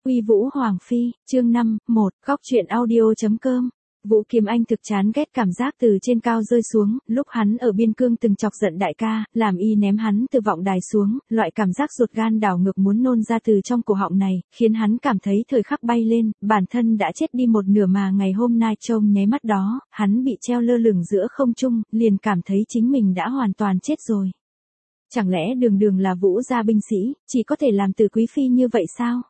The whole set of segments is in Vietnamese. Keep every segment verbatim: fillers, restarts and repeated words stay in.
Uy Vũ Hoàng Phi, chương năm, một, góc truyện audio.com. Vũ Kiếm Anh thực chán ghét cảm giác từ trên cao rơi xuống, lúc hắn ở biên cương từng chọc giận đại ca, làm y ném hắn từ vọng đài xuống, loại cảm giác ruột gan đảo ngược muốn nôn ra từ trong cổ họng này, khiến hắn cảm thấy thời khắc bay lên, bản thân đã chết đi một nửa mà ngày hôm nay trông nháy mắt đó, hắn bị treo lơ lửng giữa không trung, liền cảm thấy chính mình đã hoàn toàn chết rồi. Chẳng lẽ đường đường là Vũ gia binh sĩ, chỉ có thể làm từ quý phi như vậy sao?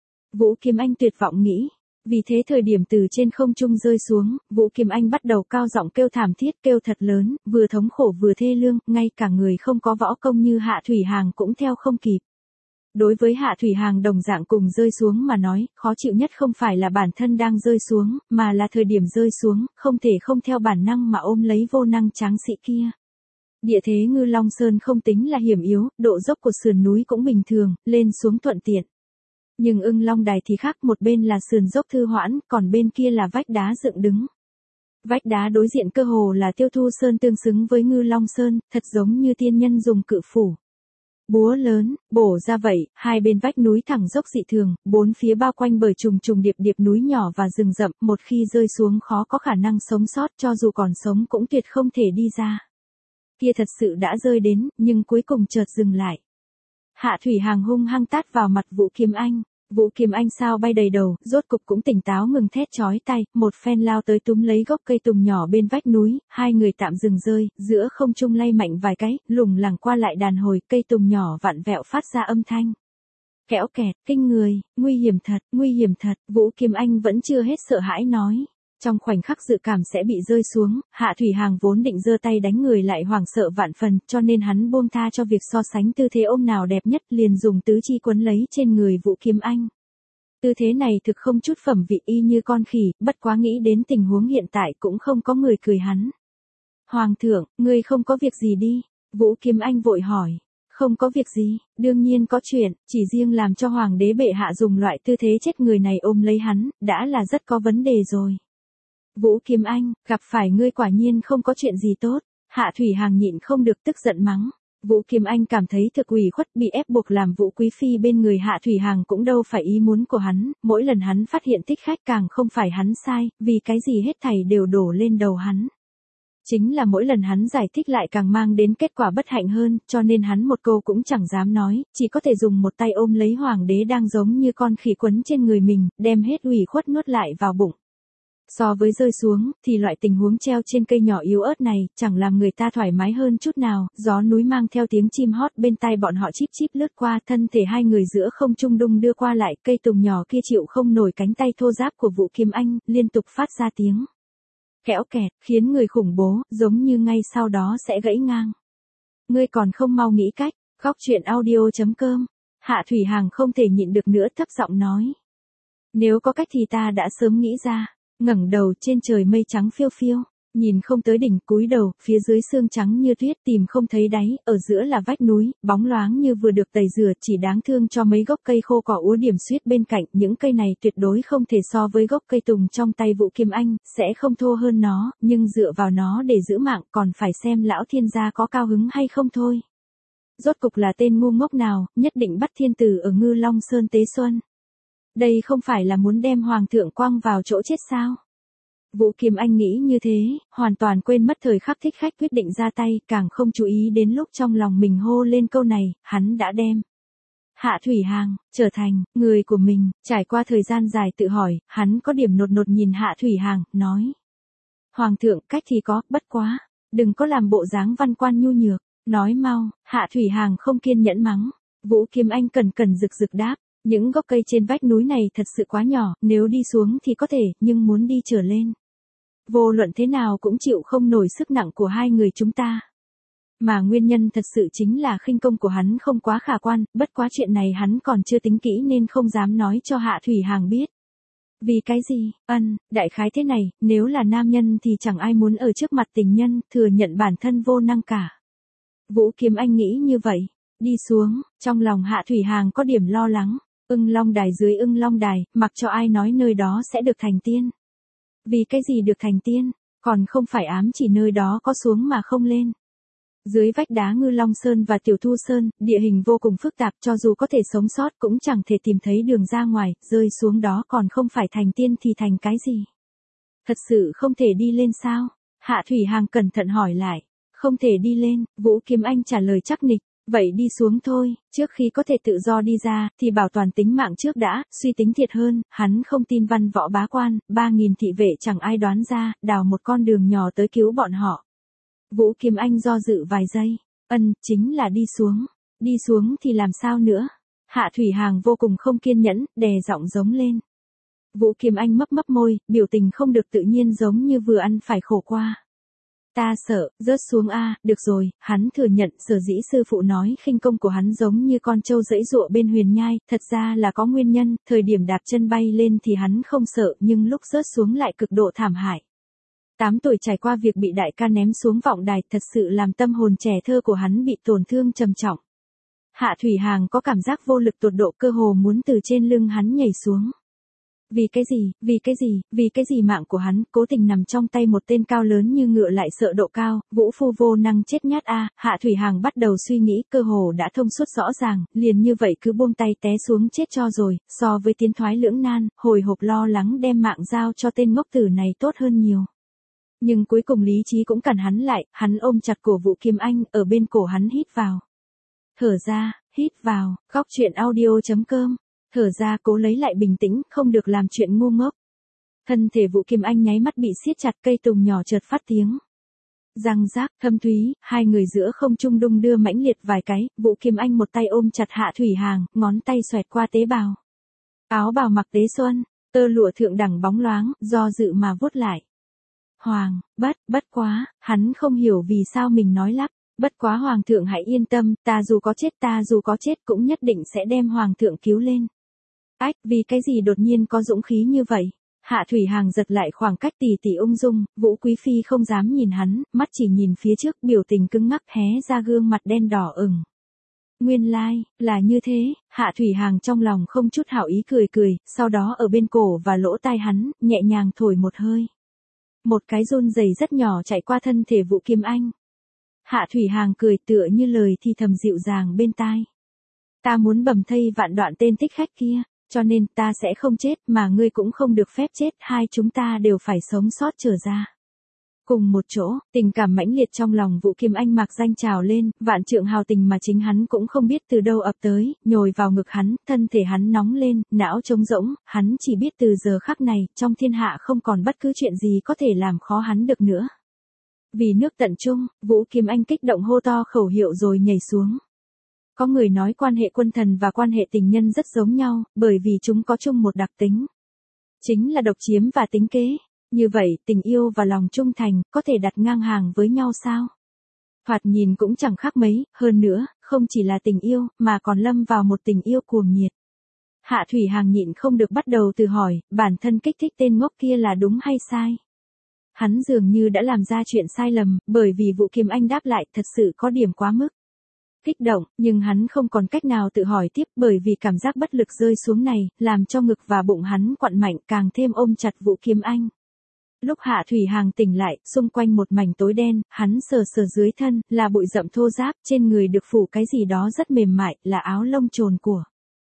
Vũ Kiếm Anh tuyệt vọng nghĩ. Vì thế thời điểm từ trên không trung rơi xuống, Vũ Kiếm Anh bắt đầu cao giọng kêu thảm thiết, kêu thật lớn, vừa thống khổ vừa thê lương, ngay cả người không có võ công như Hạ Thủy Hàng cũng theo không kịp. Đối với Hạ Thủy Hàng đồng dạng cùng rơi xuống mà nói, khó chịu nhất không phải là bản thân đang rơi xuống, mà là thời điểm rơi xuống, không thể không theo bản năng mà ôm lấy vô năng tráng sĩ kia. Địa thế Ngư Long Sơn không tính là hiểm yếu, độ dốc của sườn núi cũng bình thường, lên xuống thuận tiện. Nhưng Ưng Long Đài thì khác, một bên là sườn dốc thư hoãn, còn bên kia là vách đá dựng đứng. Vách đá đối diện cơ hồ là Tiêu Thu Sơn tương xứng với Ngư Long Sơn, thật giống như tiên nhân dùng cự phủ. Búa lớn, bổ ra vậy, hai bên vách núi thẳng dốc dị thường, bốn phía bao quanh bởi trùng trùng điệp điệp núi nhỏ và rừng rậm, một khi rơi xuống khó có khả năng sống sót, cho dù còn sống cũng tuyệt không thể đi ra. Kia thật sự đã rơi đến, nhưng cuối cùng chợt dừng lại. Hạ Thủy Hàng hung hăng tát vào mặt Vũ Kiếm Anh. Vũ Kiếm Anh sao bay đầy đầu, rốt cục cũng tỉnh táo ngừng thét chói tai, một phen lao tới túm lấy gốc cây tùng nhỏ bên vách núi, hai người tạm dừng rơi, giữa không trung lay mạnh vài cái, lủng lẳng qua lại đàn hồi, cây tùng nhỏ vặn vẹo phát ra âm thanh. Kẽo kẹt, kinh người, nguy hiểm thật, nguy hiểm thật, Vũ Kiếm Anh vẫn chưa hết sợ hãi nói. Trong khoảnh khắc dự cảm sẽ bị rơi xuống, Hạ Thủy Hàng vốn định giơ tay đánh người lại hoảng sợ vạn phần, cho nên hắn buông tha cho việc so sánh tư thế ôm nào đẹp nhất, liền dùng tứ chi quấn lấy trên người Vũ Kiếm Anh. Tư thế này thực không chút phẩm vị, y như con khỉ, bất quá nghĩ đến tình huống hiện tại cũng không có người cười hắn. Hoàng thượng, ngươi không có việc gì đi? Vũ Kiếm Anh vội hỏi. Không có việc gì, đương nhiên có chuyện, chỉ riêng làm cho Hoàng đế bệ hạ dùng loại tư thế chết người này ôm lấy hắn, đã là rất có vấn đề rồi. Vũ Kiếm Anh, gặp phải ngươi quả nhiên không có chuyện gì tốt. Hạ Thủy Hàng nhịn không được tức giận mắng. Vũ Kiếm Anh cảm thấy thực ủy khuất, bị ép buộc làm Vũ Quý Phi bên người Hạ Thủy Hàng cũng đâu phải ý muốn của hắn, mỗi lần hắn phát hiện thích khách càng không phải hắn sai, vì cái gì hết thảy đều đổ lên đầu hắn. Chính là mỗi lần hắn giải thích lại càng mang đến kết quả bất hạnh hơn, cho nên hắn một câu cũng chẳng dám nói, chỉ có thể dùng một tay ôm lấy Hoàng đế đang giống như con khỉ quấn trên người mình, đem hết ủy khuất nuốt lại vào bụng. So với rơi xuống, thì loại tình huống treo trên cây nhỏ yếu ớt này, chẳng làm người ta thoải mái hơn chút nào, gió núi mang theo tiếng chim hót bên tai bọn họ chíp chíp lướt qua, thân thể hai người giữa không trung đung đưa qua lại, cây tùng nhỏ kia chịu không nổi cánh tay thô ráp của Vũ Kiếm Anh, liên tục phát ra tiếng kẽo kẹt, khiến người khủng bố, giống như ngay sau đó sẽ gãy ngang. Ngươi còn không mau nghĩ cách, góc truyện audio.com, Hạ Thủy Hàng không thể nhịn được nữa thấp giọng nói. Nếu có cách thì ta đã sớm nghĩ ra. Ngẩng đầu trên trời mây trắng phiêu phiêu, nhìn không tới đỉnh, cúi đầu, phía dưới sương trắng như tuyết, tìm không thấy đáy, ở giữa là vách núi, bóng loáng như vừa được tẩy rửa, chỉ đáng thương cho mấy gốc cây khô cỏ úa điểm xuyết bên cạnh, những cây này tuyệt đối không thể so với gốc cây tùng trong tay Vũ Kiếm Anh, sẽ không thô hơn nó, nhưng dựa vào nó để giữ mạng còn phải xem lão thiên gia có cao hứng hay không thôi. Rốt cục là tên ngu ngốc nào, nhất định bắt thiên tử ở Ngư Long Sơn tế xuân. Đây không phải là muốn đem Hoàng thượng quăng vào chỗ chết sao? Vũ Kiếm Anh nghĩ như thế, hoàn toàn quên mất thời khắc thích khách quyết định ra tay, càng không chú ý đến lúc trong lòng mình hô lên câu này, hắn đã đem Hạ Thủy Hàng trở thành người của mình. Trải qua thời gian dài tự hỏi, hắn có điểm nột nột nhìn Hạ Thủy Hàng, nói. Hoàng thượng, cách thì có, bất quá, đừng có làm bộ dáng văn quan nhu nhược, nói mau. Hạ Thủy Hàng không kiên nhẫn mắng. Vũ Kiếm Anh cẩn cẩn rực rực đáp. Những gốc cây trên vách núi này thật sự quá nhỏ, nếu đi xuống thì có thể, nhưng muốn đi trở lên. Vô luận thế nào cũng chịu không nổi sức nặng của hai người chúng ta. Mà nguyên nhân thật sự chính là khinh công của hắn không quá khả quan, bất quá chuyện này hắn còn chưa tính kỹ nên không dám nói cho Hạ Thủy Hàng biết. Vì cái gì? Ân, đại khái thế này, nếu là nam nhân thì chẳng ai muốn ở trước mặt tình nhân, thừa nhận bản thân vô năng cả. Vũ Kiếm Anh nghĩ như vậy. Đi xuống, trong lòng Hạ Thủy Hàng có điểm lo lắng. Ưng Long Đài dưới Ưng Long Đài, mặc cho ai nói nơi đó sẽ được thành tiên. Vì cái gì được thành tiên, còn không phải ám chỉ nơi đó có xuống mà không lên. Dưới vách đá Ngư Long Sơn và Tiểu Thu Sơn, địa hình vô cùng phức tạp, cho dù có thể sống sót cũng chẳng thể tìm thấy đường ra ngoài, rơi xuống đó còn không phải thành tiên thì thành cái gì. Thật sự không thể đi lên sao? Hạ Thủy Hàng cẩn thận hỏi lại. Không thể đi lên, Vũ Kiếm Anh trả lời chắc nịch. Vậy đi xuống thôi, trước khi có thể tự do đi ra, thì bảo toàn tính mạng trước đã, suy tính thiệt hơn, hắn không tin văn võ bá quan, ba nghìn thị vệ chẳng ai đoán ra, đào một con đường nhỏ tới cứu bọn họ. Vũ Kiếm Anh do dự vài giây, ân, chính là đi xuống, đi xuống thì làm sao nữa? Hạ Thủy Hàng vô cùng không kiên nhẫn, đè giọng giống lên. Vũ Kiếm Anh mấp mấp môi, biểu tình không được tự nhiên giống như vừa ăn phải khổ qua. Ta sợ, rớt xuống a, được rồi, hắn thừa nhận sở dĩ sư phụ nói khinh công của hắn giống như con trâu giãy giụa bên huyền nhai, thật ra là có nguyên nhân, thời điểm đạp chân bay lên thì hắn không sợ nhưng lúc rớt xuống lại cực độ thảm hại. Tám tuổi trải qua việc bị đại ca ném xuống vọng đài thật sự làm tâm hồn trẻ thơ của hắn bị tổn thương trầm trọng. Hạ Thủy Hàng có cảm giác vô lực tột độ cơ hồ muốn từ trên lưng hắn nhảy xuống. Vì cái gì, vì cái gì, vì cái gì mạng của hắn cố tình nằm trong tay một tên cao lớn như ngựa lại sợ độ cao, vũ phu vô năng chết nhát a. Hạ Thủy Hàng bắt đầu suy nghĩ cơ hồ đã thông suốt rõ ràng, liền như vậy cứ buông tay té xuống chết cho rồi, so với tiến thoái lưỡng nan, hồi hộp lo lắng đem mạng giao cho tên ngốc tử này tốt hơn nhiều. Nhưng cuối cùng lý trí cũng cản hắn lại, hắn ôm chặt cổ Vũ Kiếm Anh, ở bên cổ hắn hít vào. Thở ra, hít vào, góc truyện audio chấm com. Thở ra cố lấy lại bình tĩnh, không được làm chuyện ngu ngốc. Thân thể Vũ Kiếm Anh nháy mắt bị siết chặt, cây tùng nhỏ chợt phát tiếng. Răng rác, thâm thúy, hai người giữa không trung đung đưa mãnh liệt vài cái, Vũ Kiếm Anh một tay ôm chặt Hạ Thủy Hàng, ngón tay xoẹt qua tế bào. Áo bào mặc tế xuân, tơ lụa thượng đẳng bóng loáng, do dự mà vuốt lại. Hoàng, bất, bất quá, hắn không hiểu vì sao mình nói lắp. Bất quá hoàng thượng hãy yên tâm, ta dù có chết ta dù có chết cũng nhất định sẽ đem hoàng thượng cứu lên. Ách, vì cái gì đột nhiên có dũng khí như vậy? Hạ Thủy Hàng giật lại khoảng cách tỉ tỉ ung dung, Vũ Quý Phi không dám nhìn hắn, mắt chỉ nhìn phía trước, biểu tình cứng ngắc hé ra gương mặt đen đỏ ửng. Nguyên lai, like, là như thế, Hạ Thủy Hàng trong lòng không chút hảo ý cười cười, sau đó ở bên cổ và lỗ tai hắn, nhẹ nhàng thổi một hơi. Một cái run rẩy rất nhỏ chạy qua thân thể Vũ Kiếm Anh. Hạ Thủy Hàng cười tựa như lời thì thầm dịu dàng bên tai. Ta muốn bầm thây vạn đoạn tên thích khách kia, cho nên ta sẽ không chết mà ngươi cũng không được phép chết, hai chúng ta đều phải sống sót trở ra. Cùng một chỗ, tình cảm mãnh liệt trong lòng Vũ Kiếm Anh mạc danh trào lên, vạn trượng hào tình mà chính hắn cũng không biết từ đâu ập tới, nhồi vào ngực hắn, thân thể hắn nóng lên, não trống rỗng, hắn chỉ biết từ giờ khắc này, trong thiên hạ không còn bất cứ chuyện gì có thể làm khó hắn được nữa. Vì nước tận trung, Vũ Kiếm Anh kích động hô to khẩu hiệu rồi nhảy xuống. Có người nói quan hệ quân thần và quan hệ tình nhân rất giống nhau, bởi vì chúng có chung một đặc tính. Chính là độc chiếm và tính kế. Như vậy, tình yêu và lòng trung thành, có thể đặt ngang hàng với nhau sao? Thoạt nhìn cũng chẳng khác mấy, hơn nữa, không chỉ là tình yêu, mà còn lâm vào một tình yêu cuồng nhiệt. Hạ Thủy Hàng nhịn không được bắt đầu tự hỏi, bản thân kích thích tên ngốc kia là đúng hay sai? Hắn dường như đã làm ra chuyện sai lầm, bởi vì Vũ Kiếm Anh đáp lại thật sự có điểm quá mức. Kích động, nhưng hắn không còn cách nào tự hỏi tiếp bởi vì cảm giác bất lực rơi xuống này, làm cho ngực và bụng hắn quặn mạnh càng thêm ôm chặt Vũ Kiếm Anh. Lúc Hạ Thủy Hàng tỉnh lại, xung quanh một mảnh tối đen, hắn sờ sờ dưới thân, là bụi rậm thô ráp, trên người được phủ cái gì đó rất mềm mại, là áo lông trồn của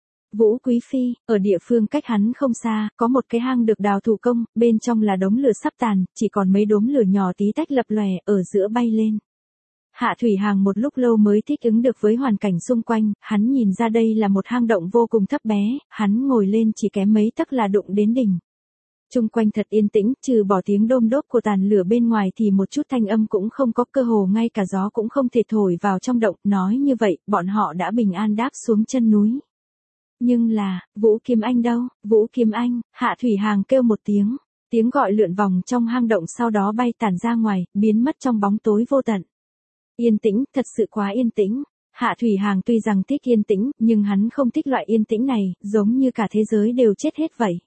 Vũ Quý Phi. Ở địa phương cách hắn không xa, có một cái hang được đào thủ công, bên trong là đống lửa sắp tàn, chỉ còn mấy đốm lửa nhỏ tí tách lập lòe, ở giữa bay lên. Hạ Thủy Hàng một lúc lâu mới thích ứng được với hoàn cảnh xung quanh, hắn nhìn ra đây là một hang động vô cùng thấp bé, hắn ngồi lên chỉ kém mấy tấc là đụng đến đỉnh. Trung quanh thật yên tĩnh, trừ bỏ tiếng đôm đốp của tàn lửa bên ngoài thì một chút thanh âm cũng không có, cơ hồ ngay cả gió cũng không thể thổi vào trong động, nói như vậy, bọn họ đã bình an đáp xuống chân núi. Nhưng là, Vũ Kiếm Anh đâu, Vũ Kiếm Anh, Hạ Thủy Hàng kêu một tiếng, tiếng gọi lượn vòng trong hang động sau đó bay tản ra ngoài, biến mất trong bóng tối vô tận. Yên tĩnh, thật sự quá yên tĩnh. Hạ Thủy Hàng tuy rằng thích yên tĩnh, nhưng hắn không thích loại yên tĩnh này, giống như cả thế giới đều chết hết vậy.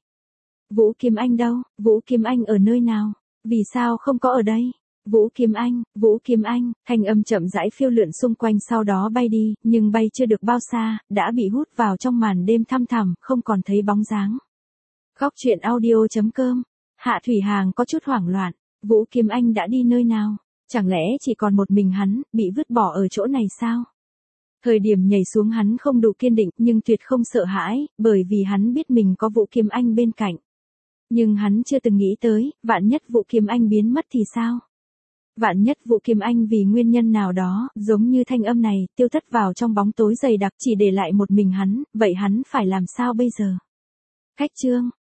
Vũ Kiếm Anh đâu, Vũ Kiếm Anh ở nơi nào, vì sao không có ở đây? Vũ Kiếm Anh, Vũ Kiếm Anh, thanh âm chậm rãi phiêu lượn xung quanh sau đó bay đi, nhưng bay chưa được bao xa, đã bị hút vào trong màn đêm thăm thẳm, không còn thấy bóng dáng. Góc truyện audio chấm com. Hạ Thủy Hàng có chút hoảng loạn, Vũ Kiếm Anh đã đi nơi nào? Chẳng lẽ chỉ còn một mình hắn, bị vứt bỏ ở chỗ này sao? Thời điểm nhảy xuống hắn không đủ kiên định nhưng tuyệt không sợ hãi, bởi vì hắn biết mình có Vũ Kiếm Anh bên cạnh. Nhưng hắn chưa từng nghĩ tới, vạn nhất Vũ Kiếm Anh biến mất thì sao? Vạn nhất Vũ Kiếm Anh vì nguyên nhân nào đó, giống như thanh âm này, tiêu thất vào trong bóng tối dày đặc chỉ để lại một mình hắn, vậy hắn phải làm sao bây giờ? Khách chương